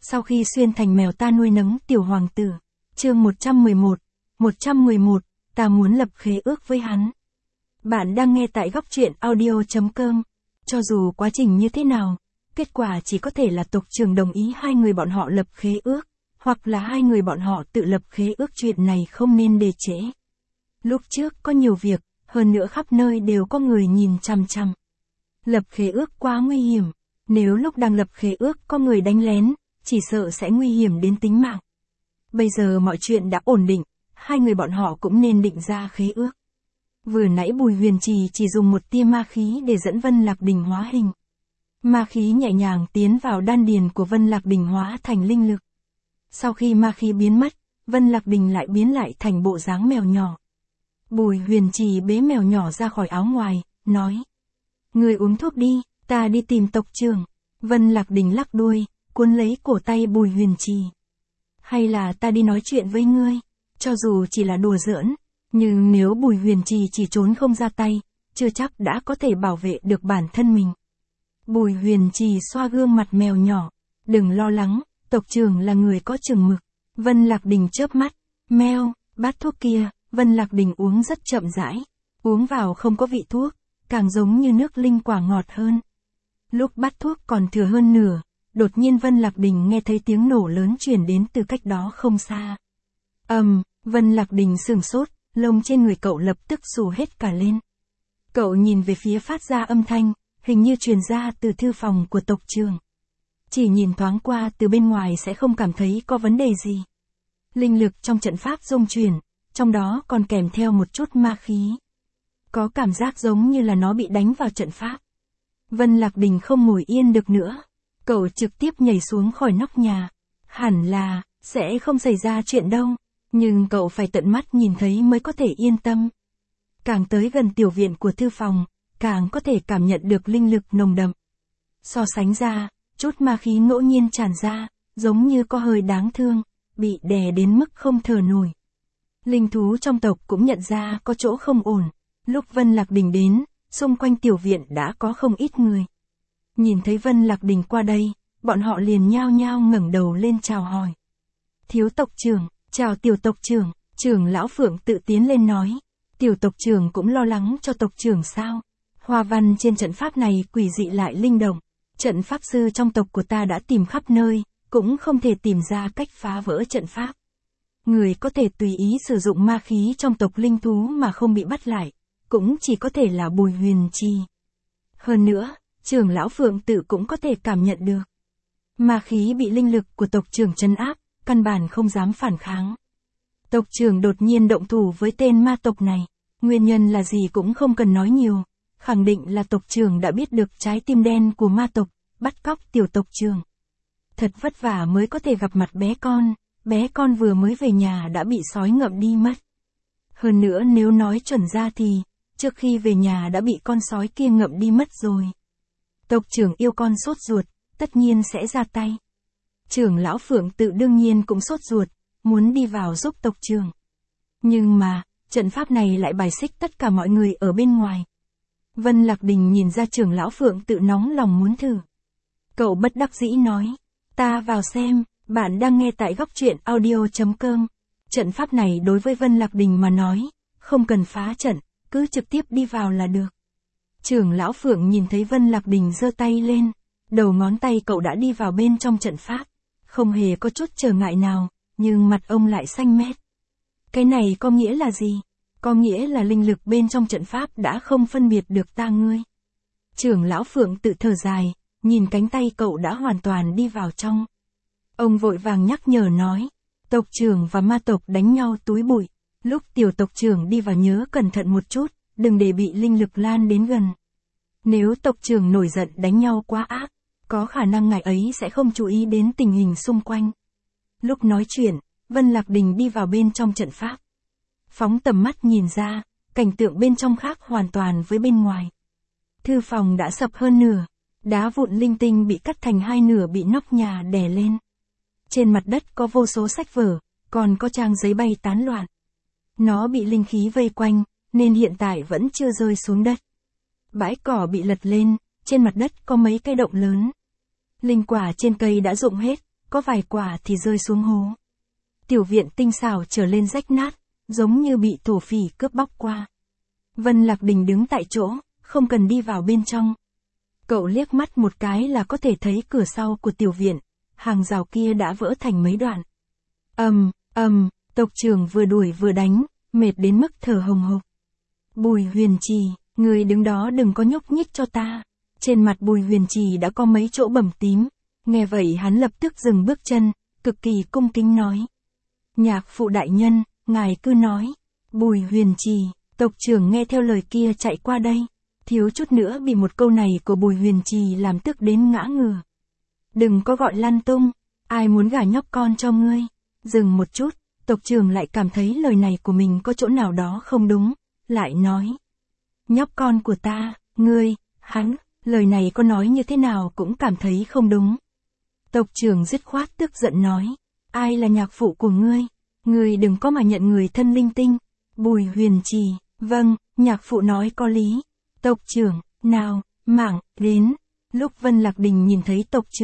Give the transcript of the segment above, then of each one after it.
Sau khi xuyên thành mèo ta nuôi nấng tiểu hoàng tử. Chương 111, ta muốn lập khế ước với hắn. Bạn đang nghe tại góc truyện audio.com. Cho dù quá trình như thế nào, kết quả chỉ có thể là tộc trưởng đồng ý hai người bọn họ lập khế ước, hoặc là hai người bọn họ tự lập khế ước, chuyện này không nên để trễ. Lúc trước có nhiều việc, hơn nữa khắp nơi đều có người nhìn chằm chằm. Lập khế ước quá nguy hiểm, nếu lúc đang lập khế ước có người đánh lén, chỉ sợ sẽ nguy hiểm đến tính mạng. Bây giờ mọi chuyện đã ổn định, hai người bọn họ cũng nên định ra khế ước. Vừa nãy Bùi Huyền Trì chỉ dùng một tia ma khí để dẫn Vân Lạc Đình hóa hình. Ma khí nhẹ nhàng tiến vào đan điền của Vân Lạc Đình hóa thành linh lực. Sau khi ma khí biến mất, Vân Lạc Đình lại biến lại thành bộ dáng mèo nhỏ. Bùi Huyền Trì bế mèo nhỏ ra khỏi áo ngoài, nói: "Ngươi uống thuốc đi, ta đi tìm tộc trưởng." Vân Lạc Đình lắc đuôi, cuốn lấy cổ tay Bùi Huyền Trì. "Hay là ta đi nói chuyện với ngươi?" Cho dù chỉ là đùa giỡn, nhưng nếu Bùi Huyền Trì chỉ trốn không ra tay, chưa chắc đã có thể bảo vệ được bản thân mình. Bùi Huyền Trì xoa gương mặt mèo nhỏ. "Đừng lo lắng, tộc trưởng là người có chừng mực." Vân Lạc Đình chớp mắt. "Meo, bát thuốc kia." Vân Lạc Đình uống rất chậm rãi. Uống vào không có vị thuốc, càng giống như nước linh quả ngọt hơn. Lúc bát thuốc còn thừa hơn nửa, đột nhiên Vân Lạc Đình nghe thấy tiếng nổ lớn truyền đến từ cách đó không xa. Vân Lạc Đình sửng sốt, lông trên người cậu lập tức xù hết cả lên. Cậu nhìn về phía phát ra âm thanh, hình như truyền ra từ thư phòng của tộc trưởng. Chỉ nhìn thoáng qua từ bên ngoài sẽ không cảm thấy có vấn đề gì. Linh lực trong trận pháp rung chuyển, trong đó còn kèm theo một chút ma khí. Có cảm giác giống như là nó bị đánh vào trận pháp. Vân Lạc Đình không ngồi yên được nữa. Cậu trực tiếp nhảy xuống khỏi nóc nhà. Hẳn là, sẽ không xảy ra chuyện đâu. Nhưng cậu phải tận mắt nhìn thấy mới có thể yên tâm. Càng tới gần tiểu viện của thư phòng, càng có thể cảm nhận được linh lực nồng đậm. So sánh ra, chút ma khí ngẫu nhiên tràn ra, giống như có hơi đáng thương, bị đè đến mức không thở nổi. Linh thú trong tộc cũng nhận ra có chỗ không ổn. Lúc Vân Lạc Đình đến, xung quanh tiểu viện đã có không ít người. Nhìn thấy Vân Lạc Đình qua đây, bọn họ liền nhao nhao ngẩng đầu lên chào hỏi. "Thiếu tộc trưởng, chào tiểu tộc trưởng." Trưởng lão Phượng tự tiến lên nói. "Tiểu tộc trưởng cũng lo lắng cho tộc trưởng sao? Hoa văn trên trận pháp này quỷ dị lại linh động. Trận pháp sư trong tộc của ta đã tìm khắp nơi, cũng không thể tìm ra cách phá vỡ trận pháp. Người có thể tùy ý sử dụng ma khí trong tộc linh thú mà không bị bắt lại, cũng chỉ có thể là Bùi Huyền Trì. Hơn nữa, trưởng lão Phượng tự cũng có thể cảm nhận được. Ma khí bị linh lực của tộc trưởng trấn áp, căn bản không dám phản kháng. Tộc trưởng đột nhiên động thủ với tên ma tộc này, nguyên nhân là gì cũng không cần nói nhiều, khẳng định là tộc trưởng đã biết được trái tim đen của ma tộc, bắt cóc tiểu tộc trưởng. Thật vất vả mới có thể gặp mặt bé con vừa mới về nhà đã bị sói ngậm đi mất. Hơn nữa nếu nói chuẩn ra thì, trước khi về nhà đã bị con sói kia ngậm đi mất rồi. Tộc trưởng yêu con sốt ruột, tất nhiên sẽ ra tay. Trưởng lão Phượng tự đương nhiên cũng sốt ruột, muốn đi vào giúp tộc trưởng. Nhưng mà, trận pháp này lại bài xích tất cả mọi người ở bên ngoài. Vân Lạc Đình nhìn ra trưởng lão Phượng tự nóng lòng muốn thử. Cậu bất đắc dĩ nói, "Ta vào xem." Bạn đang nghe tại góc truyện audio.com. Trận pháp này đối với Vân Lạc Đình mà nói, không cần phá trận, cứ trực tiếp đi vào là được. Trưởng lão Phượng nhìn thấy Vân Lạc Đình giơ tay lên, đầu ngón tay cậu đã đi vào bên trong trận pháp, không hề có chút trở ngại nào, nhưng mặt ông lại xanh mét. Cái này có nghĩa là gì? Có nghĩa là linh lực bên trong trận pháp đã không phân biệt được ta ngươi. Trưởng lão Phượng tự thở dài, nhìn cánh tay cậu đã hoàn toàn đi vào trong. Ông vội vàng nhắc nhở nói, tộc trưởng và ma tộc đánh nhau túi bụi, lúc tiểu tộc trưởng đi vào nhớ cẩn thận một chút, đừng để bị linh lực lan đến gần. Nếu tộc trưởng nổi giận đánh nhau quá ác, có khả năng ngài ấy sẽ không chú ý đến tình hình xung quanh. Lúc nói chuyện, Vân Lạc Đình đi vào bên trong trận pháp. Phóng tầm mắt nhìn ra, cảnh tượng bên trong khác hoàn toàn với bên ngoài. Thư phòng đã sập hơn nửa, đá vụn linh tinh bị cắt thành hai nửa bị nóc nhà đè lên. Trên mặt đất có vô số sách vở, còn có trang giấy bay tán loạn. Nó bị linh khí vây quanh, nên hiện tại vẫn chưa rơi xuống đất. Bãi cỏ bị lật lên, trên mặt đất có mấy cây động lớn. Linh quả trên cây đã rụng hết, có vài quả thì rơi xuống hố. Tiểu viện tinh xảo trở lên rách nát, giống như bị thổ phỉ cướp bóc qua. Vân Lạc Đình đứng tại chỗ, không cần đi vào bên trong. Cậu liếc mắt một cái là có thể thấy cửa sau của tiểu viện, hàng rào kia đã vỡ thành mấy đoạn. Tộc trưởng vừa đuổi vừa đánh, mệt đến mức thở hồng hộc. Bùi Huyền Trì, người đứng đó đừng có nhúc nhích cho ta. Trên mặt Bùi Huyền Trì đã có mấy chỗ bầm tím, nghe vậy hắn lập tức dừng bước chân, cực kỳ cung kính nói. Nhạc phụ đại nhân, ngài cứ nói. Bùi Huyền Trì, tộc trưởng nghe theo lời kia chạy qua đây, thiếu chút nữa bị một câu này của Bùi Huyền Trì làm tức đến ngã ngửa. Đừng có gọi lăn tung, ai muốn gả nhóc con cho ngươi. Dừng một chút, tộc trưởng lại cảm thấy lời này của mình có chỗ nào đó không đúng, lại nói. Nhóc con của ta, ngươi, hắn, lời này có nói như thế nào cũng cảm thấy không đúng. Tộc trưởng dứt khoát tức giận nói. Ai là nhạc phụ của ngươi? Ngươi đừng có mà nhận người thân linh tinh. Bùi Huyền Trì, vâng, nhạc phụ nói có lý. Tộc trưởng, nào, mảng, đến. Lúc Vân Lạc Đình nhìn thấy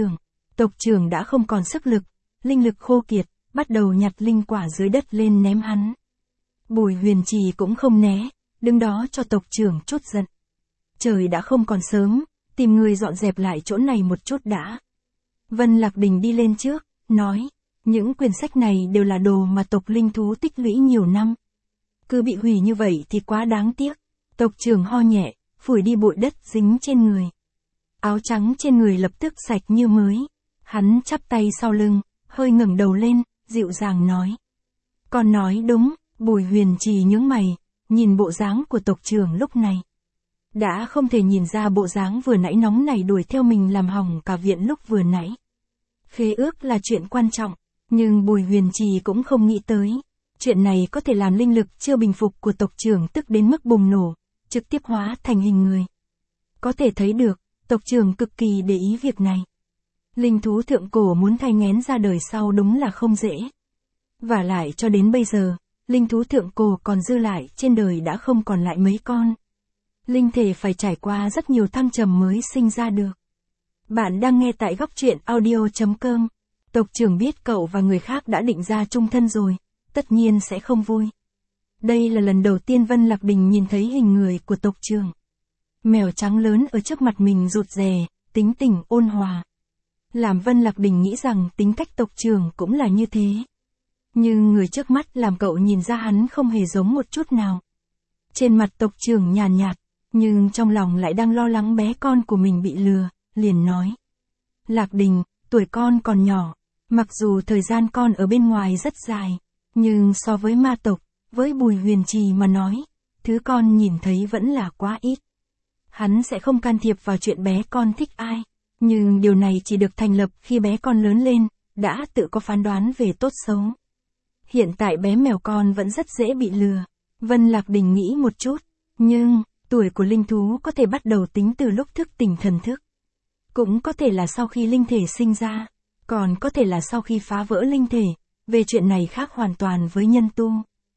tộc trưởng đã không còn sức lực, linh lực khô kiệt, bắt đầu nhặt linh quả dưới đất lên ném hắn. Bùi Huyền Trì cũng không né, đứng đó cho tộc trưởng chút giận. Trời đã không còn sớm, tìm người dọn dẹp lại chỗ này một chút đã. Vân Lạc Đình đi lên trước, nói, những quyển sách này đều là đồ mà tộc linh thú tích lũy nhiều năm. Cứ bị hủy như vậy thì quá đáng tiếc. Tộc trưởng ho nhẹ, phủi đi bụi đất dính trên người. Áo trắng trên người lập tức sạch như mới. Hắn chắp tay sau lưng, hơi ngẩng đầu lên, dịu dàng nói. Con nói đúng. Bùi Huyền Trì nhướng mày, nhìn bộ dáng của tộc trưởng lúc này. Đã không thể nhìn ra bộ dáng vừa nãy nóng này đuổi theo mình làm hỏng cả viện lúc vừa nãy. Khế ước là chuyện quan trọng, nhưng Bùi Huyền Trì cũng không nghĩ tới. Chuyện này có thể làm linh lực chưa bình phục của tộc trưởng tức đến mức bùng nổ, trực tiếp hóa thành hình người. Có thể thấy được, tộc trưởng cực kỳ để ý việc này. Linh thú thượng cổ muốn thai nghén ra đời sau đúng là không dễ. Vả lại cho đến bây giờ, linh thú thượng cổ còn dư lại trên đời đã không còn lại mấy con. Linh thể phải trải qua rất nhiều thăng trầm mới sinh ra được. Bạn đang nghe tại góc truyện audio.com. Tộc trưởng biết cậu và người khác đã định ra chung thân rồi, tất nhiên sẽ không vui. Đây là lần đầu tiên Vân Lạc Đình nhìn thấy hình người của tộc trưởng. Mèo trắng lớn ở trước mặt mình rụt rè, tính tình ôn hòa. Làm Vân Lạc Đình nghĩ rằng tính cách tộc trưởng cũng là như thế. Nhưng người trước mắt làm cậu nhìn ra hắn không hề giống một chút nào. Trên mặt tộc trưởng nhàn nhạt, nhưng trong lòng lại đang lo lắng bé con của mình bị lừa, liền nói. Lạc Đình, tuổi con còn nhỏ, mặc dù thời gian con ở bên ngoài rất dài, nhưng so với ma tộc, với Bùi Huyền Trì mà nói, thứ con nhìn thấy vẫn là quá ít. Hắn sẽ không can thiệp vào chuyện bé con thích ai, nhưng điều này chỉ được thành lập khi bé con lớn lên, đã tự có phán đoán về tốt xấu. Hiện tại bé mèo con vẫn rất dễ bị lừa. Vân Lạc Đình nghĩ một chút, nhưng, tuổi của linh thú có thể bắt đầu tính từ lúc thức tỉnh thần thức. Cũng có thể là sau khi linh thể sinh ra, còn có thể là sau khi phá vỡ linh thể, về chuyện này khác hoàn toàn với nhân tu.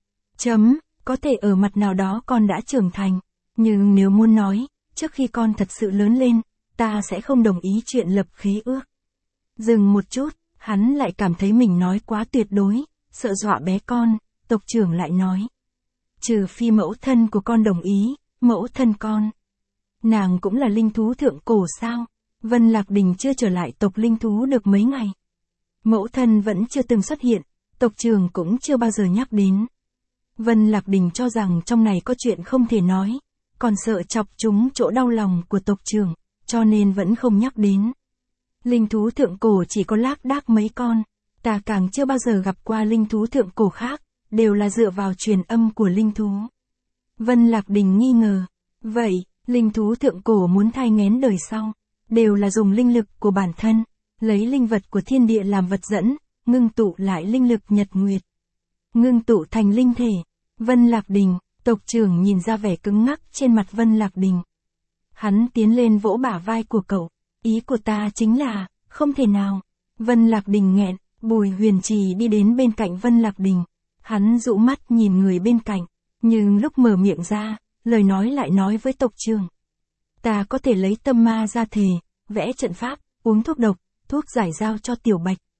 Có thể ở mặt nào đó con đã trưởng thành, nhưng nếu muốn nói, trước khi con thật sự lớn lên, ta sẽ không đồng ý chuyện lập khế ước. Dừng một chút, hắn lại cảm thấy mình nói quá tuyệt đối, sợ dọa bé con, tộc trưởng lại nói. Trừ phi mẫu thân của con đồng ý, mẫu thân con. Nàng cũng là linh thú thượng cổ sao? Vân Lạc Đình chưa trở lại tộc linh thú được mấy ngày. Mẫu thân vẫn chưa từng xuất hiện, tộc trưởng cũng chưa bao giờ nhắc đến. Vân Lạc Đình cho rằng trong này có chuyện không thể nói, còn sợ chọc chúng chỗ đau lòng của tộc trưởng, cho nên vẫn không nhắc đến. Linh thú thượng cổ chỉ có lác đác mấy con, ta càng chưa bao giờ gặp qua linh thú thượng cổ khác, đều là dựa vào truyền âm của linh thú. Vân Lạc Đình nghi ngờ, vậy, linh thú thượng cổ muốn thai nghén đời sau, đều là dùng linh lực của bản thân, lấy linh vật của thiên địa làm vật dẫn, ngưng tụ lại linh lực nhật nguyệt. Ngưng tụ thành linh thể. Vân Lạc Đình, tộc trưởng nhìn ra vẻ cứng ngắc trên mặt Vân Lạc Đình. Hắn tiến lên vỗ bả vai của cậu, ý của ta chính là, không thể nào. Vân Lạc Đình nghẹn, Bùi Huyền Trì đi đến bên cạnh Vân Lạc Đình. Hắn dụ mắt nhìn người bên cạnh, nhưng lúc mở miệng ra, lời nói lại nói với tộc trưởng. Ta có thể lấy tâm ma ra thề, vẽ trận pháp, uống thuốc độc, thuốc giải dao cho Tiểu Bạch.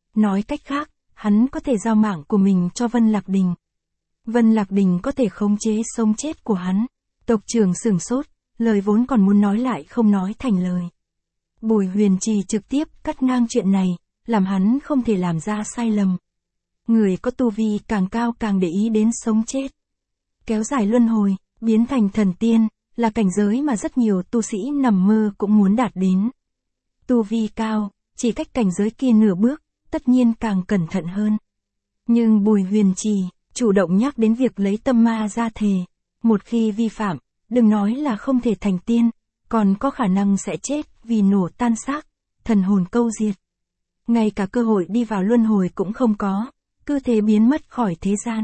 Nói cách khác, hắn có thể giao mạng của mình cho Vân Lạc Đình. Vân Lạc Đình có thể khống chế sống chết của hắn. Tộc trưởng sửng sốt, lời vốn còn muốn nói lại không nói thành lời. Bùi Huyền Trì trực tiếp cắt ngang chuyện này, làm hắn không thể làm ra sai lầm. Người có tu vi càng cao càng để ý đến sống chết. Kéo dài luân hồi, biến thành thần tiên, là cảnh giới mà rất nhiều tu sĩ nằm mơ cũng muốn đạt đến. Tu vi cao, chỉ cách cảnh giới kia nửa bước, tất nhiên càng cẩn thận hơn. Nhưng Bùi Huyền Trì, chủ động nhắc đến việc lấy tâm ma ra thề. Một khi vi phạm, đừng nói là không thể thành tiên, còn có khả năng sẽ chết vì nổ tan xác, thần hồn câu diệt. Ngay cả cơ hội đi vào luân hồi cũng không có, cứ thế biến mất khỏi thế gian.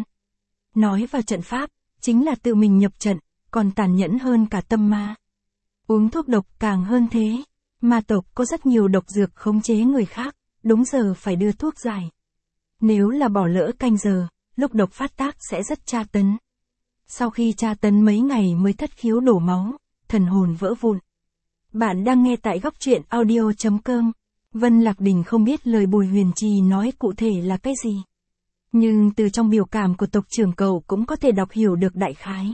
Nói vào trận pháp, chính là tự mình nhập trận, còn tàn nhẫn hơn cả tâm ma. Uống thuốc độc càng hơn thế. Ma tộc có rất nhiều độc dược khống chế người khác, đúng giờ phải đưa thuốc giải. Nếu là bỏ lỡ canh giờ, lúc độc phát tác sẽ rất tra tấn. Sau khi tra tấn mấy ngày mới thất khiếu đổ máu, thần hồn vỡ vụn. Bạn đang nghe tại góc truyện audio.com. Vân Lạc Đình không biết lời Bùi Huyền Trì nói cụ thể là cái gì. Nhưng từ trong biểu cảm của tộc trưởng cậu cũng có thể đọc hiểu được đại khái.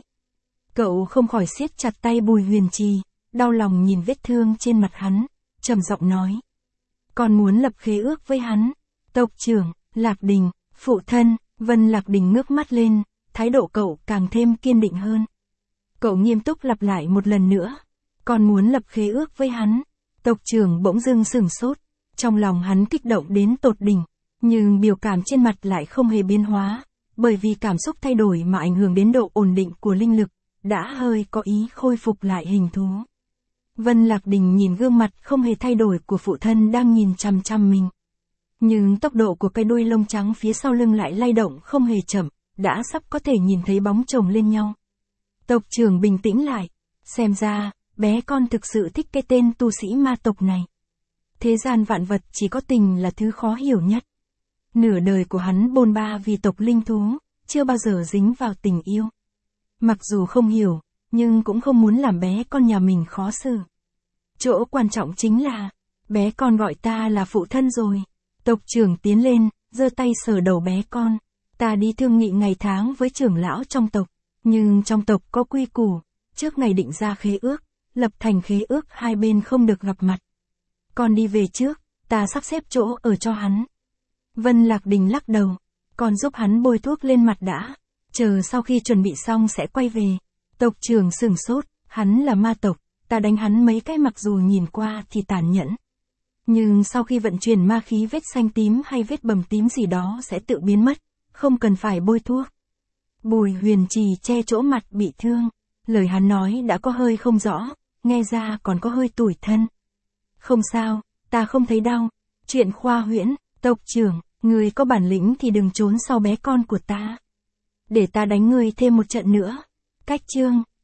Cậu không khỏi siết chặt tay Bùi Huyền Trì, đau lòng nhìn vết thương trên mặt hắn, trầm giọng nói. Còn muốn lập khế ước với hắn. Tộc trưởng, Lạc Đình, phụ thân, Vân Lạc Đình ngước mắt lên, thái độ cậu càng thêm kiên định hơn. Cậu nghiêm túc lặp lại một lần nữa. Còn muốn lập khế ước với hắn. Tộc trưởng bỗng dưng sửng sốt, trong lòng hắn kích động đến tột đỉnh, nhưng biểu cảm trên mặt lại không hề biến hóa, bởi vì cảm xúc thay đổi mà ảnh hưởng đến độ ổn định của linh lực, đã hơi có ý khôi phục lại hình thú. Vân Lạc Đình nhìn gương mặt không hề thay đổi của phụ thân đang nhìn chằm chằm mình. Nhưng tốc độ của cái đuôi lông trắng phía sau lưng lại lay động không hề chậm, đã sắp có thể nhìn thấy bóng chồng lên nhau. Tộc trưởng bình tĩnh lại, xem ra, bé con thực sự thích cái tên tu sĩ ma tộc này. Thế gian vạn vật chỉ có tình là thứ khó hiểu nhất. Nửa đời của hắn bôn ba vì tộc linh thú, chưa bao giờ dính vào tình yêu. Mặc dù không hiểu, nhưng cũng không muốn làm bé con nhà mình khó xử. Chỗ quan trọng chính là, bé con gọi ta là phụ thân rồi. Tộc trưởng tiến lên, giơ tay sờ đầu bé con. Ta đi thương nghị ngày tháng với trưởng lão trong tộc, nhưng trong tộc có quy củ, trước ngày định ra khế ước, lập thành khế ước hai bên không được gặp mặt. Con đi về trước, ta sắp xếp chỗ ở cho hắn. Vân Lạc Đình lắc đầu, con giúp hắn bôi thuốc lên mặt đã, chờ sau khi chuẩn bị xong sẽ quay về. Tộc trưởng sửng sốt, hắn là ma tộc, ta đánh hắn mấy cái mặc dù nhìn qua thì tàn nhẫn. Nhưng sau khi vận chuyển ma khí vết xanh tím hay vết bầm tím gì đó sẽ tự biến mất, không cần phải bôi thuốc. Bùi Huyền Trì che chỗ mặt bị thương, lời hắn nói đã có hơi không rõ, nghe ra còn có hơi tủi thân. Không sao, ta không thấy đau. Chuyện khoa huyễn, tộc trưởng, người có bản lĩnh thì đừng trốn sau bé con của ta. Để ta đánh người thêm một trận nữa. Cách chương